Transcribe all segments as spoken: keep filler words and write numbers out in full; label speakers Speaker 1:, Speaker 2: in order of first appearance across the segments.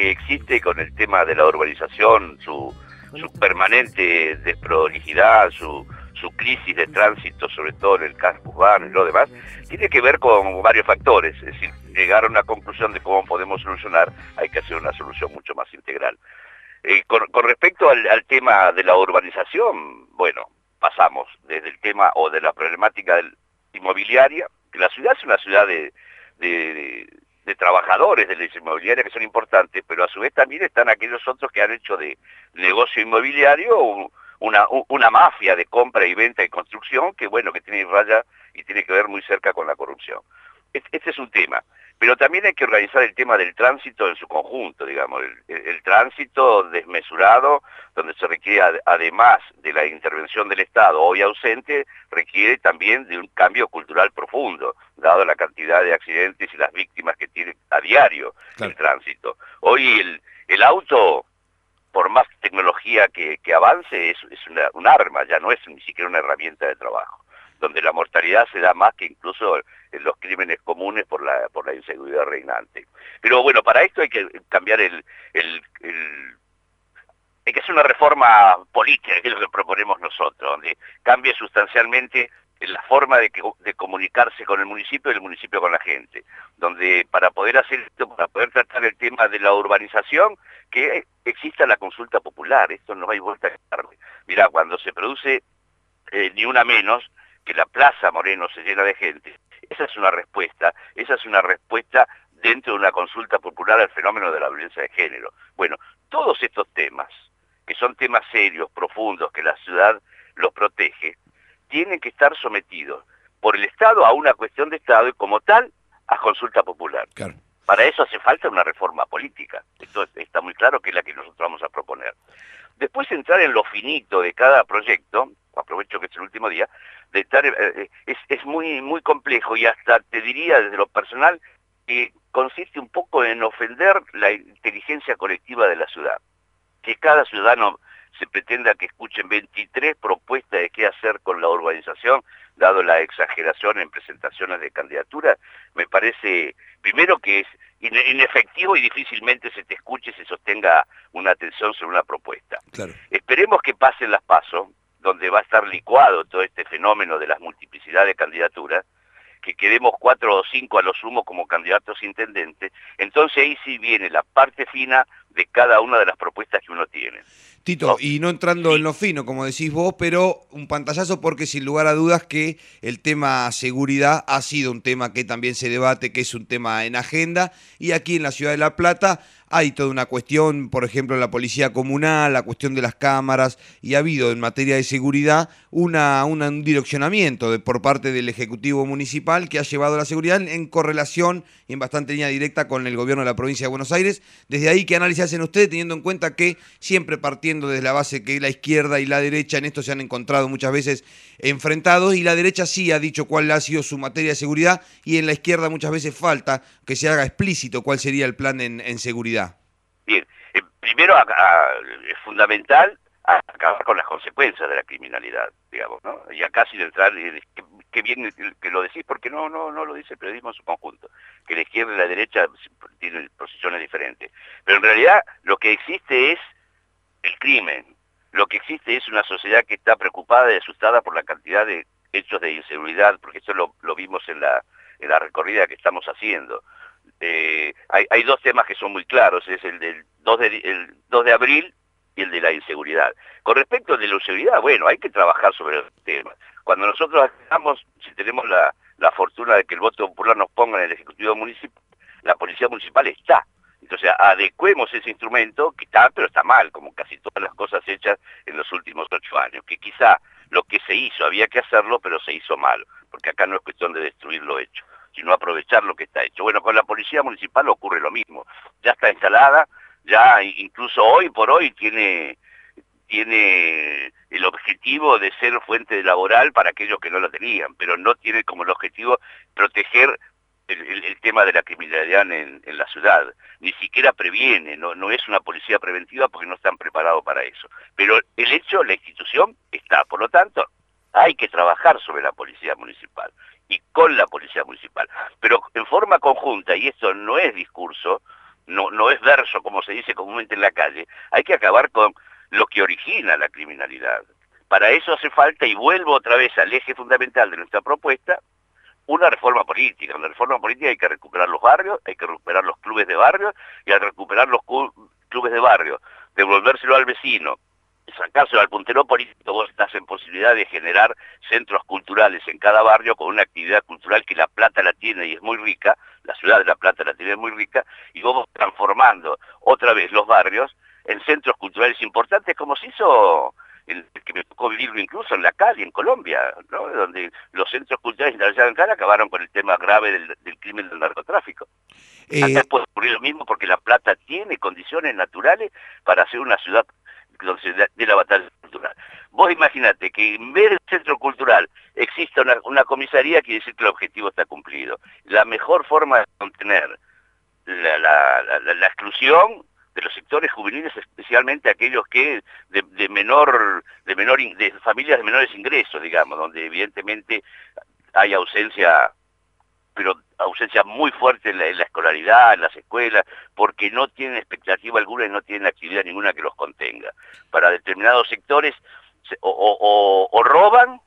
Speaker 1: que existe con el tema de la urbanización, su, su permanente desprolijidad, su, su crisis de tránsito, sobre todo en el casco urbano y lo demás, tiene que ver con varios factores. Es decir, llegar a una conclusión de cómo podemos solucionar, hay que hacer una solución mucho más integral. Eh, con, con respecto al, al tema de la urbanización, bueno, pasamos desde el tema o de la problemática del, inmobiliaria, que la ciudad es una ciudad de, de, de, de trabajadores de la inmobiliaria que son importantes, pero a su vez también están aquellos otros que han hecho de negocio inmobiliario una, una mafia de compra y venta y construcción que, bueno, que tiene raya y tiene que ver muy cerca con la corrupción. Este es un tema. Pero también hay que organizar el tema del tránsito en su conjunto, digamos, el, el, el tránsito desmesurado, donde se requiere, además de la intervención del Estado, hoy ausente, requiere también de un cambio cultural profundo, dado la cantidad de accidentes y las víctimas que tiene a diario claro. el tránsito. Hoy el, el auto, por más tecnología que, que avance, es, es una, un arma, ya no es ni siquiera una herramienta de trabajo, donde la mortalidad se da más que incluso en los crímenes comunes por la por la inseguridad reinante. Pero bueno, para esto hay que cambiar el, el, el hay que hacer una reforma política, que es lo que proponemos nosotros, donde cambie sustancialmente la forma de, que, de comunicarse con el municipio y el municipio con la gente, donde para poder hacer esto, para poder tratar el tema de la urbanización, que exista la consulta popular. Esto no hay vuelta a darle. Mirá, cuando se produce eh, ni una menos, que la Plaza Moreno se llena de gente, esa es una respuesta, esa es una respuesta dentro de una consulta popular al fenómeno de la violencia de género. Bueno, todos estos temas, que son temas serios, profundos, que la ciudad los protege, tienen que estar sometidos por el Estado a una cuestión de Estado y como tal a consulta popular. Claro. Para eso hace falta una reforma política, esto está muy claro que es la que nosotros vamos a proponer. Después entrar en lo finito de cada proyecto, aprovecho que es el último día, de estar, eh, es, es muy, muy complejo y hasta te diría desde lo personal que consiste un poco en ofender la inteligencia colectiva de la ciudad. Que cada ciudadano se pretenda que escuchen veintitrés propuestas de qué hacer con la urbanización, dado la exageración en presentaciones de candidaturas, me parece, primero que es inefectivo y difícilmente se te escuche y se sostenga una atención sobre una propuesta. Claro. Esperemos que pasen las PASO, donde va a estar licuado todo este fenómeno de las multiplicidad de candidaturas, que quedemos cuatro o cinco a lo sumo como candidatos intendentes, entonces ahí sí viene la parte fina de cada una de las propuestas que uno tiene.
Speaker 2: Tito, ¿no? Y no entrando sí. en lo fino, como decís vos, pero un pantallazo porque sin lugar a dudas que el tema seguridad ha sido un tema que también se debate, que es un tema en agenda, y aquí en la ciudad de La Plata hay toda una cuestión, por ejemplo, la policía comunal, la cuestión de las cámaras, y ha habido en materia de seguridad una, una, un direccionamiento de, por parte del Ejecutivo Municipal que ha llevado la seguridad en, en correlación y en bastante línea directa con el gobierno de la provincia de Buenos Aires. Desde ahí, ¿qué análisis hacen ustedes, teniendo en cuenta que siempre partiendo desde la base que la izquierda y la derecha en esto se han encontrado muchas veces enfrentados, y la derecha sí ha dicho cuál ha sido su materia de seguridad y en la izquierda muchas veces falta que se haga explícito cuál sería el plan en, en seguridad?
Speaker 1: Bien, eh, primero a, a, es fundamental acabar con las consecuencias de la criminalidad, digamos, ¿no? Y acá sin entrar, eh, que, que bien que lo decís, porque no no no lo dice el periodismo en su conjunto, que la izquierda y la derecha tienen posiciones diferentes, pero en realidad lo que existe es el crimen, lo que existe es una sociedad que está preocupada y asustada por la cantidad de hechos de inseguridad, porque eso lo, lo vimos en la, en la recorrida que estamos haciendo. Eh, hay, hay dos temas que son muy claros, es el del dos de, el dos de abril y el de la inseguridad. Con respecto al de la inseguridad, bueno, hay que trabajar sobre el tema. Cuando nosotros estamos, si tenemos la, la fortuna de que el voto popular nos ponga en el Ejecutivo Municipal, la Policía Municipal está. Entonces, adecuemos ese instrumento, que está, pero está mal, como casi todas las cosas hechas en los últimos ocho años, que quizá lo que se hizo, había que hacerlo, pero se hizo mal, porque acá no es cuestión de destruir lo hecho, sino aprovechar lo que está hecho. Bueno, con la Policía Municipal ocurre lo mismo, ya está instalada, ya incluso hoy por hoy tiene, tiene el objetivo de ser fuente laboral para aquellos que no lo tenían, pero no tiene como el objetivo proteger el, el, el tema de la criminalidad en, en la ciudad. Ni siquiera previene, no, no es una policía preventiva porque no están preparados para eso. Pero el hecho, la institución está, por lo tanto, hay que trabajar sobre la Policía Municipal y con la Policía Municipal, pero en forma conjunta, y esto no es discurso, no, no es verso como se dice comúnmente en la calle, hay que acabar con lo que origina la criminalidad. Para eso hace falta, y vuelvo otra vez al eje fundamental de nuestra propuesta, una reforma política. Una reforma política hay que recuperar los barrios, hay que recuperar los clubes de barrio, y al recuperar los clubes de barrio, devolvérselo al vecino, sacárselo al puntero político, vos estás en posibilidad de generar centros culturales en cada barrio con una actividad cultural que La Plata la tiene y es muy rica, la ciudad de La Plata la tiene muy rica, y vos vas transformando otra vez los barrios en centros culturales importantes, como se hizo, el que me tocó vivirlo incluso en la Cali, en Colombia, ¿no? Donde los centros culturales internacionales en Cali acabaron con el tema grave del, del crimen del narcotráfico. Eh... Acá puede ocurrir lo mismo porque La Plata tiene condiciones naturales para ser una ciudad donde se dé la batalla cultural. Vos imaginate que en vez del centro cultural exista una, una comisaría, quiere decir que el objetivo está cumplido. La mejor forma de contener la, la, la, la exclusión de los sectores juveniles, especialmente aquellos que de, de menor, de menor, de familias de menores ingresos, digamos, donde evidentemente hay ausencia, pero ausencia muy fuerte en la, en la escolaridad, en las escuelas, porque no tienen expectativa alguna y no tienen actividad ninguna que los contenga. Para determinados sectores o, o, o, o roban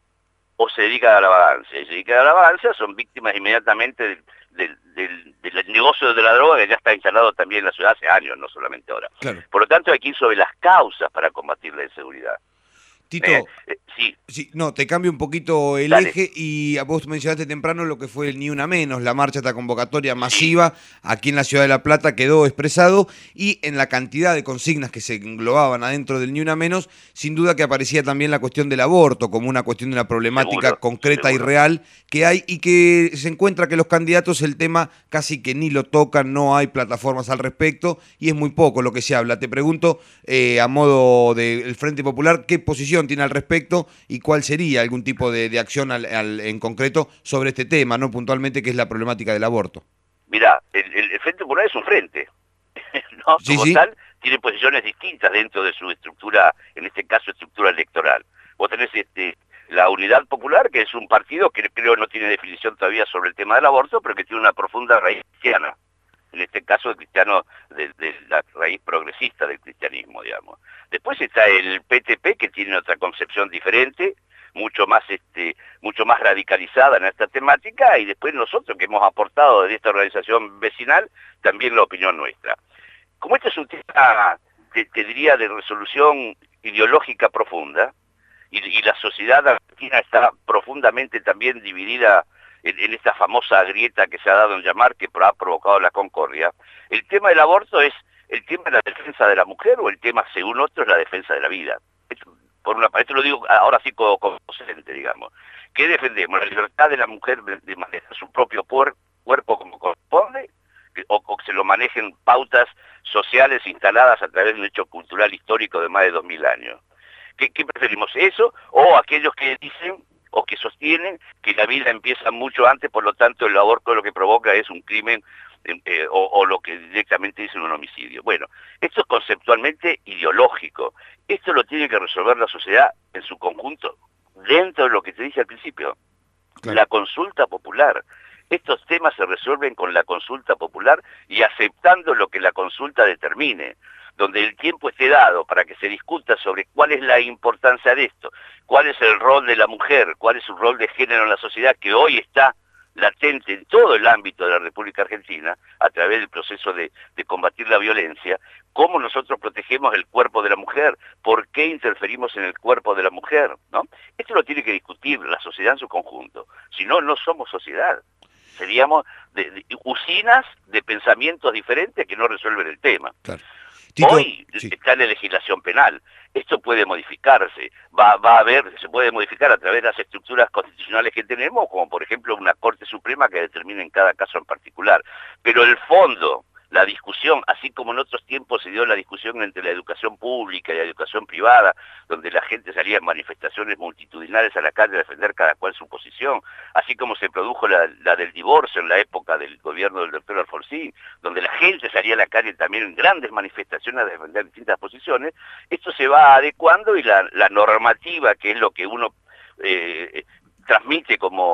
Speaker 1: o se dedican a la vagancia. Y se dedican a la vagancia, son víctimas inmediatamente del, del, del, del negocio de la droga, que ya está instalado también en la ciudad hace años, no solamente ahora. Claro. Por lo tanto, hay que ir sobre las causas para combatir la inseguridad.
Speaker 2: Tito, eh, eh, sí. sí, no, te cambio un poquito el Dale. eje, y vos mencionaste temprano lo que fue el Ni Una Menos, la marcha, esta convocatoria masiva, sí. Aquí en la Ciudad de La Plata quedó expresado, y en la cantidad de consignas que se englobaban adentro del Ni Una Menos, sin duda que aparecía también la cuestión del aborto como una cuestión de una problemática seguro, concreta seguro. y real que hay, y que se encuentra que los candidatos el tema casi que ni lo tocan, no hay plataformas al respecto, y es muy poco lo que se habla. Te pregunto, eh, a modo del Frente Popular, ¿qué posición tiene al respecto y cuál sería algún tipo de, de acción al, al, en concreto sobre este tema, no puntualmente, que es la problemática del aborto?
Speaker 1: Mirá, el, el Frente Popular es un frente, ¿no?
Speaker 2: Sí,
Speaker 1: Como
Speaker 2: sí.
Speaker 1: tal, tiene posiciones distintas dentro de su estructura, en este caso estructura electoral. Vos tenés este, la Unidad Popular, que es un partido que creo no tiene definición todavía sobre el tema del aborto, pero que tiene una profunda raíz cristiana. En este caso el cristiano, de, de la raíz progresista del cristianismo, digamos. Después está el P T P, que tiene otra concepción diferente, mucho más este, mucho más radicalizada en esta temática, y después nosotros que hemos aportado desde esta organización vecinal, también la opinión nuestra. Como este es un tema, te, te diría, de resolución ideológica profunda, y, y la sociedad argentina está profundamente también dividida En, en esta famosa grieta que se ha dado en llamar, que ha provocado la concordia, el tema del aborto es el tema de la defensa de la mujer, o el tema, según otros, la defensa de la vida. Esto, por una parte, lo digo ahora sí como docente, digamos. ¿Qué defendemos? ¿La libertad de la mujer de, de manejar su propio puer, cuerpo como corresponde? O, o que se lo manejen pautas sociales instaladas a través de un hecho cultural histórico de más de dos mil años. ¿Qué, qué preferimos? ¿Eso? ¿O aquellos que dicen o que sostienen que la vida empieza mucho antes, por lo tanto el aborto lo que provoca es un crimen eh, o, o lo que directamente dicen un homicidio? Bueno, esto es conceptualmente ideológico. Esto lo tiene que resolver la sociedad en su conjunto, dentro de lo que te dije al principio, claro. La consulta popular. Estos temas se resuelven con la consulta popular y aceptando lo que la consulta determine, donde el tiempo esté dado para que se discuta sobre cuál es la importancia de esto, cuál es el rol de la mujer, cuál es su rol de género en la sociedad, que hoy está latente en todo el ámbito de la República Argentina, a través del proceso de, de combatir la violencia, cómo nosotros protegemos el cuerpo de la mujer, por qué interferimos en el cuerpo de la mujer, ¿no? Esto lo tiene que discutir la sociedad en su conjunto, si no, no somos sociedad. Seríamos de, de, usinas de pensamientos diferentes que no resuelven el tema.
Speaker 2: Claro. Tito,
Speaker 1: hoy sí. Está en la legislación penal. Esto puede modificarse. Va, va a haber, se puede modificar a través de las estructuras constitucionales que tenemos, como por ejemplo una Corte Suprema que determine en cada caso en particular. Pero el fondo, la discusión, así como en otros tiempos se dio la discusión entre la educación pública y la educación privada, donde la gente salía en manifestaciones multitudinales a la calle a defender cada cual su posición, así como se produjo la, la del divorcio en la época del gobierno del doctor Alfonsín, donde la gente salía a la calle también en grandes manifestaciones a defender distintas posiciones. Esto se va adecuando, y la, la normativa, que es lo que uno eh, transmite como...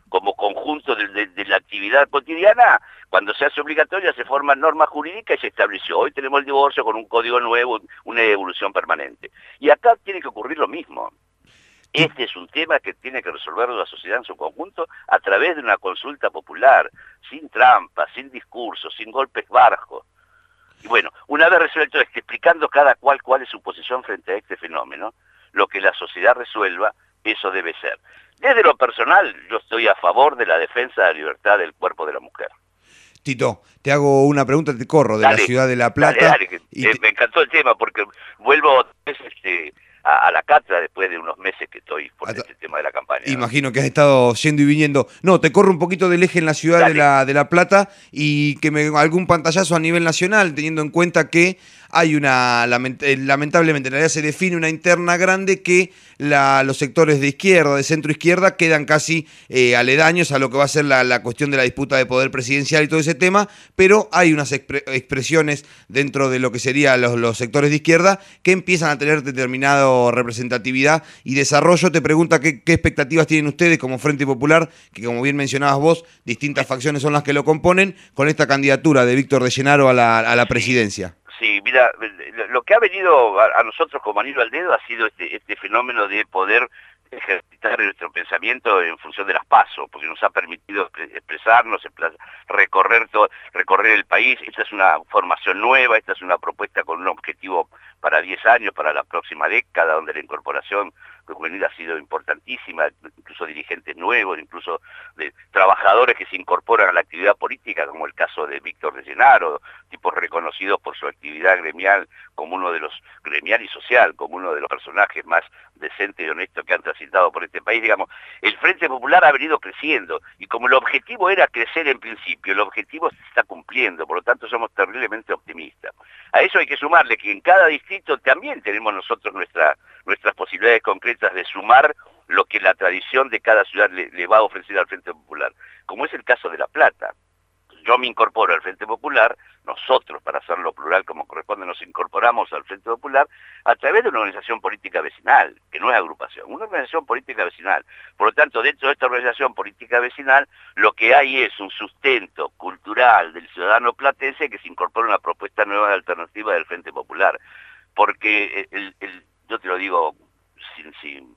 Speaker 1: como conjunto de, de, de la actividad cotidiana, cuando se hace obligatoria se forman normas jurídicas y se estableció. Hoy tenemos el divorcio con un código nuevo, una evolución permanente. Y acá tiene que ocurrir lo mismo. Este es un tema que tiene que resolverlo la sociedad en su conjunto a través de una consulta popular, sin trampas, sin discursos, sin golpes bajos. Y bueno, una vez resuelto esto, explicando cada cual cuál es su posición frente a este fenómeno, lo que la sociedad resuelva, eso debe ser. Desde lo personal, yo estoy a favor de la defensa de la libertad del cuerpo de la mujer.
Speaker 2: Tito, te hago una pregunta, te corro, de
Speaker 1: Dale,
Speaker 2: la ciudad de La Plata.
Speaker 1: Dale, dale, que,
Speaker 2: y
Speaker 1: eh,
Speaker 2: te...
Speaker 1: me encantó el tema porque vuelvo este, a, a la cátedra después de unos meses que estoy por
Speaker 2: Hasta...
Speaker 1: este tema de la campaña, ¿no?
Speaker 2: Imagino que has estado yendo y viniendo. No, te corro un poquito del eje en la ciudad de la, de La Plata y que me algún pantallazo a nivel nacional, teniendo en cuenta que hay una, lament lamentablemente, en realidad se define una interna grande que la, los sectores de izquierda, de centro izquierda, quedan casi eh, aledaños a lo que va a ser la, la cuestión de la disputa de poder presidencial y todo ese tema, pero hay unas expre expresiones dentro de lo que serían los, los sectores de izquierda que empiezan a tener determinada representatividad y desarrollo. Te pregunta qué, qué expectativas tienen ustedes como Frente Popular, que como bien mencionabas vos, distintas facciones son las que lo componen, con esta candidatura de Víctor de Llenaro a la, a la presidencia.
Speaker 1: Sí, mira, lo que ha venido a, a nosotros como anillo al dedo ha sido este, este fenómeno de poder ejercitar nuestro pensamiento en función de las PASO, porque nos ha permitido expresarnos, recorrer todo, recorrer el país. Esta es una formación nueva, esta es una propuesta con un objetivo para diez años, para la próxima década, donde la incorporación juvenil ha sido importantísima, incluso dirigentes nuevos, incluso de trabajadores que se incorporan a la actividad política, como el caso de Víctor de Llenaro, tipos reconocidos por su actividad gremial como uno de los, gremial y social, como uno de los personajes más decentes y honestos que han transitado por este país. Digamos, el Frente Popular ha venido creciendo, y como el objetivo era crecer en principio, el objetivo se está cumpliendo, por lo tanto somos terriblemente optimistas. A eso hay que sumarle que en cada distrito también tenemos nosotros nuestra, nuestras posibilidades concretas de sumar lo que la tradición de cada ciudad le, le va a ofrecer al Frente Popular, como es el caso de La Plata. Yo me incorporo al Frente Popular, nosotros, para hacerlo plural como corresponde, nos incorporamos al Frente Popular a través de una organización política vecinal, que no es agrupación, una organización política vecinal. Por lo tanto, dentro de esta organización política vecinal, lo que hay es un sustento cultural del ciudadano platense que se incorpora a una propuesta nueva de alternativa del Frente Popular. Porque, el, el, yo te lo digo sin... sin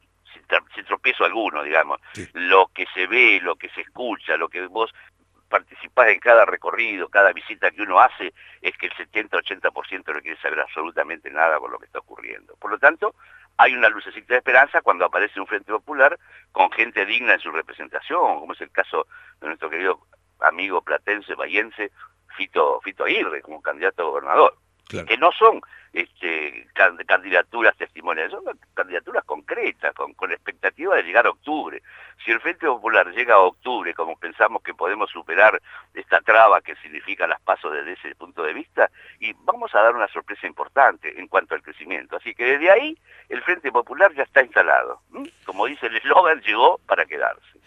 Speaker 1: sin tropiezo alguno, digamos, sí. Lo que se ve, lo que se escucha, lo que vos participás en cada recorrido, cada visita que uno hace, es que el setenta ochenta por ciento no quiere saber absolutamente nada con lo que está ocurriendo. Por lo tanto, hay una lucecita de esperanza cuando aparece un Frente Popular con gente digna en su representación, como es el caso de nuestro querido amigo platense, bahiense, Fito, Fito Aguirre, como candidato a gobernador. Claro. Que no son este, candidaturas testimoniales, son candidaturas concretas, con, con expectativa de llegar a octubre. Si el Frente Popular llega a octubre, como pensamos que podemos superar esta traba que significa las PASO desde ese punto de vista, y vamos a dar una sorpresa importante en cuanto al crecimiento. Así que desde ahí el Frente Popular ya está instalado. ¿Mm? Como dice el eslogan, llegó para quedarse.